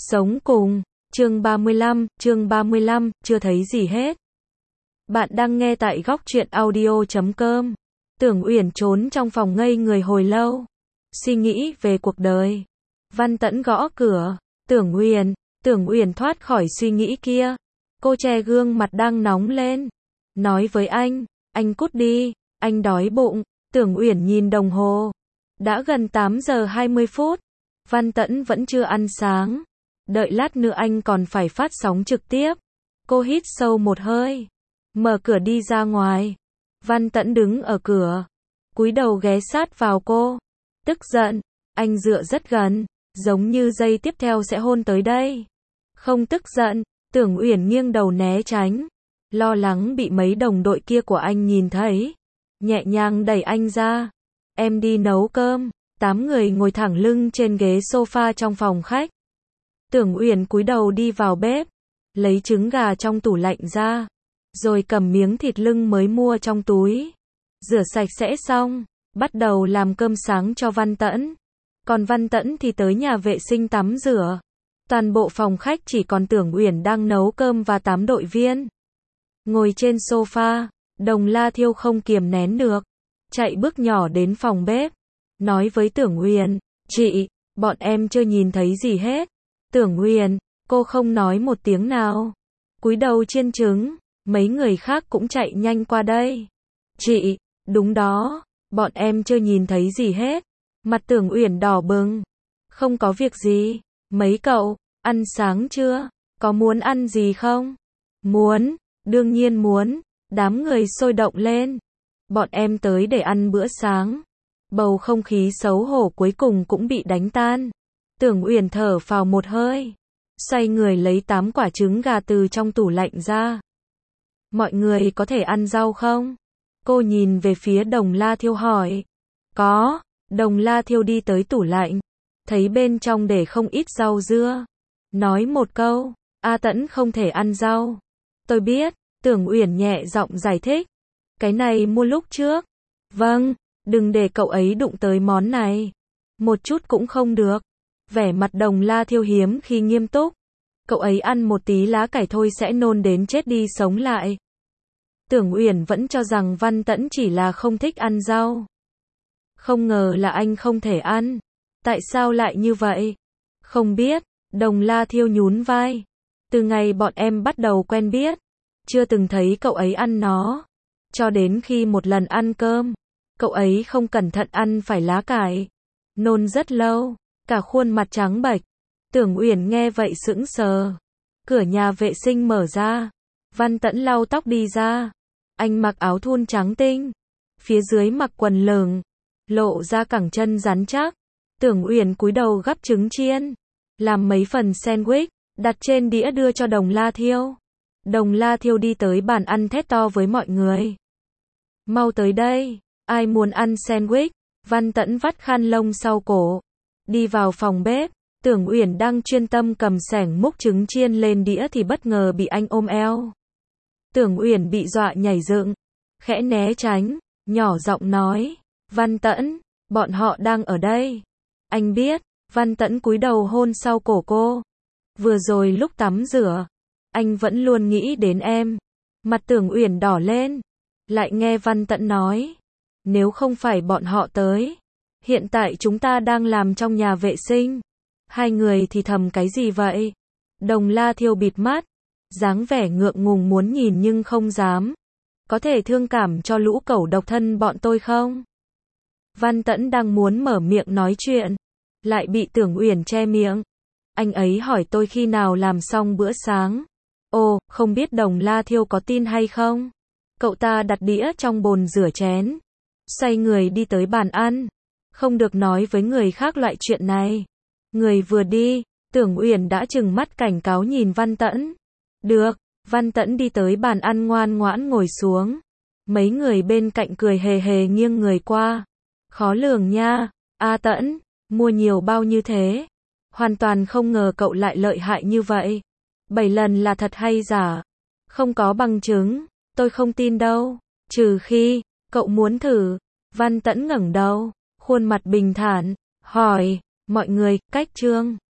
Sống cùng, chương 35, chưa thấy gì hết. Bạn đang nghe tại góc truyện audio.com. Tưởng Uyển trốn trong phòng ngây người hồi lâu, suy nghĩ về cuộc đời. Văn Tẫn gõ cửa, Tưởng Uyển thoát khỏi suy nghĩ kia. Cô che gương mặt đang nóng lên, nói với anh cút đi, anh đói bụng. Tưởng Uyển nhìn đồng hồ, đã gần 8 giờ 20 phút. Văn Tẫn vẫn chưa ăn sáng. Đợi lát nữa anh còn phải phát sóng trực tiếp. Cô hít sâu một hơi, mở cửa đi ra ngoài. Văn Tẫn đứng ở cửa, cúi đầu ghé sát vào cô. Tức giận, anh dựa rất gần, giống như giây tiếp theo sẽ hôn tới đây. Không tức giận, Tưởng Uyển nghiêng đầu né tránh, lo lắng bị mấy đồng đội kia của anh nhìn thấy. Nhẹ nhàng đẩy anh ra. Em đi nấu cơm. 8 người ngồi thẳng lưng trên ghế sofa trong phòng khách. Tưởng Uyển cúi đầu đi vào bếp, lấy trứng gà trong tủ lạnh ra, rồi cầm miếng thịt lưng mới mua trong túi. Rửa sạch sẽ xong, bắt đầu làm cơm sáng cho Văn Tẫn. Còn Văn Tẫn thì tới nhà vệ sinh tắm rửa. Toàn bộ phòng khách chỉ còn Tưởng Uyển đang nấu cơm và 8 đội viên. Ngồi trên sofa, Đồng La Thiêu không kiềm nén được, chạy bước nhỏ đến phòng bếp, nói với Tưởng Uyển, chị, bọn em chưa nhìn thấy gì hết. Tưởng Uyển, cô không nói một tiếng nào, cúi đầu chiên trứng. Mấy người khác cũng chạy nhanh qua đây. Chị, đúng đó, bọn em chưa nhìn thấy gì hết. Mặt Tưởng Uyển đỏ bừng. Không có việc gì. Mấy cậu, ăn sáng chưa? Có muốn ăn gì không? Muốn, đương nhiên muốn. Đám người sôi động lên. Bọn em tới để ăn bữa sáng. Bầu không khí xấu hổ cuối cùng cũng bị đánh tan. Tưởng Uyển thở phào một hơi, xoay người lấy 8 quả trứng gà từ trong tủ lạnh ra. Mọi người có thể ăn rau không? Cô nhìn về phía Đồng La Thiêu hỏi. Có. Đồng La Thiêu đi tới tủ lạnh, thấy bên trong để không ít rau dưa, nói một câu, A Tẫn không thể ăn rau. Tôi biết. Tưởng Uyển nhẹ giọng giải thích. Cái này mua lúc trước. Vâng, đừng để cậu ấy đụng tới món này. Một chút cũng không được. Vẻ mặt Đồng La Thiêu hiếm khi nghiêm túc. Cậu ấy ăn một tí lá cải thôi sẽ nôn đến chết đi sống lại. Tưởng Uyển vẫn cho rằng Văn Tẫn chỉ là không thích ăn rau. Không ngờ là anh không thể ăn. Tại sao lại như vậy? Không biết. Đồng La Thiêu nhún vai. Từ ngày bọn em bắt đầu quen biết, chưa từng thấy cậu ấy ăn nó. Cho đến khi một lần ăn cơm, cậu ấy không cẩn thận ăn phải lá cải. Nôn rất lâu, cả khuôn mặt trắng bệch. Tưởng Uyển nghe vậy sững sờ. Cửa nhà vệ sinh mở ra. Văn Tẫn lau tóc đi ra. Anh mặc áo thun trắng tinh, phía dưới mặc quần lửng, lộ ra cẳng chân rắn chắc. Tưởng Uyển cúi đầu gắp trứng chiên, làm mấy phần sandwich, đặt trên đĩa đưa cho Đồng La Thiêu. Đồng La Thiêu đi tới bàn ăn thét to với mọi người. Mau tới đây, ai muốn ăn sandwich? Văn Tẫn vắt khăn lông sau cổ, đi vào phòng bếp. Tưởng Uyển đang chuyên tâm cầm xẻng múc trứng chiên lên đĩa thì bất ngờ bị anh ôm eo. Tưởng Uyển bị dọa nhảy dựng, khẽ né tránh, nhỏ giọng nói, Văn Tẫn, bọn họ đang ở đây. Anh biết. Văn Tẫn cúi đầu hôn sau cổ cô. Vừa rồi lúc tắm rửa, anh vẫn luôn nghĩ đến em. Mặt Tưởng Uyển đỏ lên, lại nghe Văn Tẫn nói, nếu không phải bọn họ tới, hiện tại chúng ta đang làm trong nhà vệ sinh. Hai người thì thầm cái gì vậy? Đồng La Thiêu bịt mắt, dáng vẻ ngượng ngùng muốn nhìn nhưng không dám. Có thể thương cảm cho lũ cẩu độc thân bọn tôi không? Văn Tẫn đang muốn mở miệng nói chuyện, lại bị Tưởng Uyển che miệng. Anh ấy hỏi tôi khi nào làm xong bữa sáng. Ồ, không biết Đồng La Thiêu có tin hay không? Cậu ta đặt đĩa trong bồn rửa chén, xoay người đi tới bàn ăn. Không được nói với người khác loại chuyện này. Người vừa đi, Tưởng Uyển đã trừng mắt cảnh cáo nhìn Văn Tẫn. Được. Văn Tẫn đi tới bàn ăn ngoan ngoãn ngồi xuống. Mấy người bên cạnh cười hề hề nghiêng người qua. Khó lường nha. A Tẫn, mua nhiều bao như thế? Hoàn toàn không ngờ cậu lại lợi hại như vậy. 7 lần là thật hay giả? Không có bằng chứng. Tôi không tin đâu. Trừ khi, cậu muốn thử. Văn Tẫn ngẩng đầu, khuôn mặt bình thản, hỏi, mọi người, cách chương.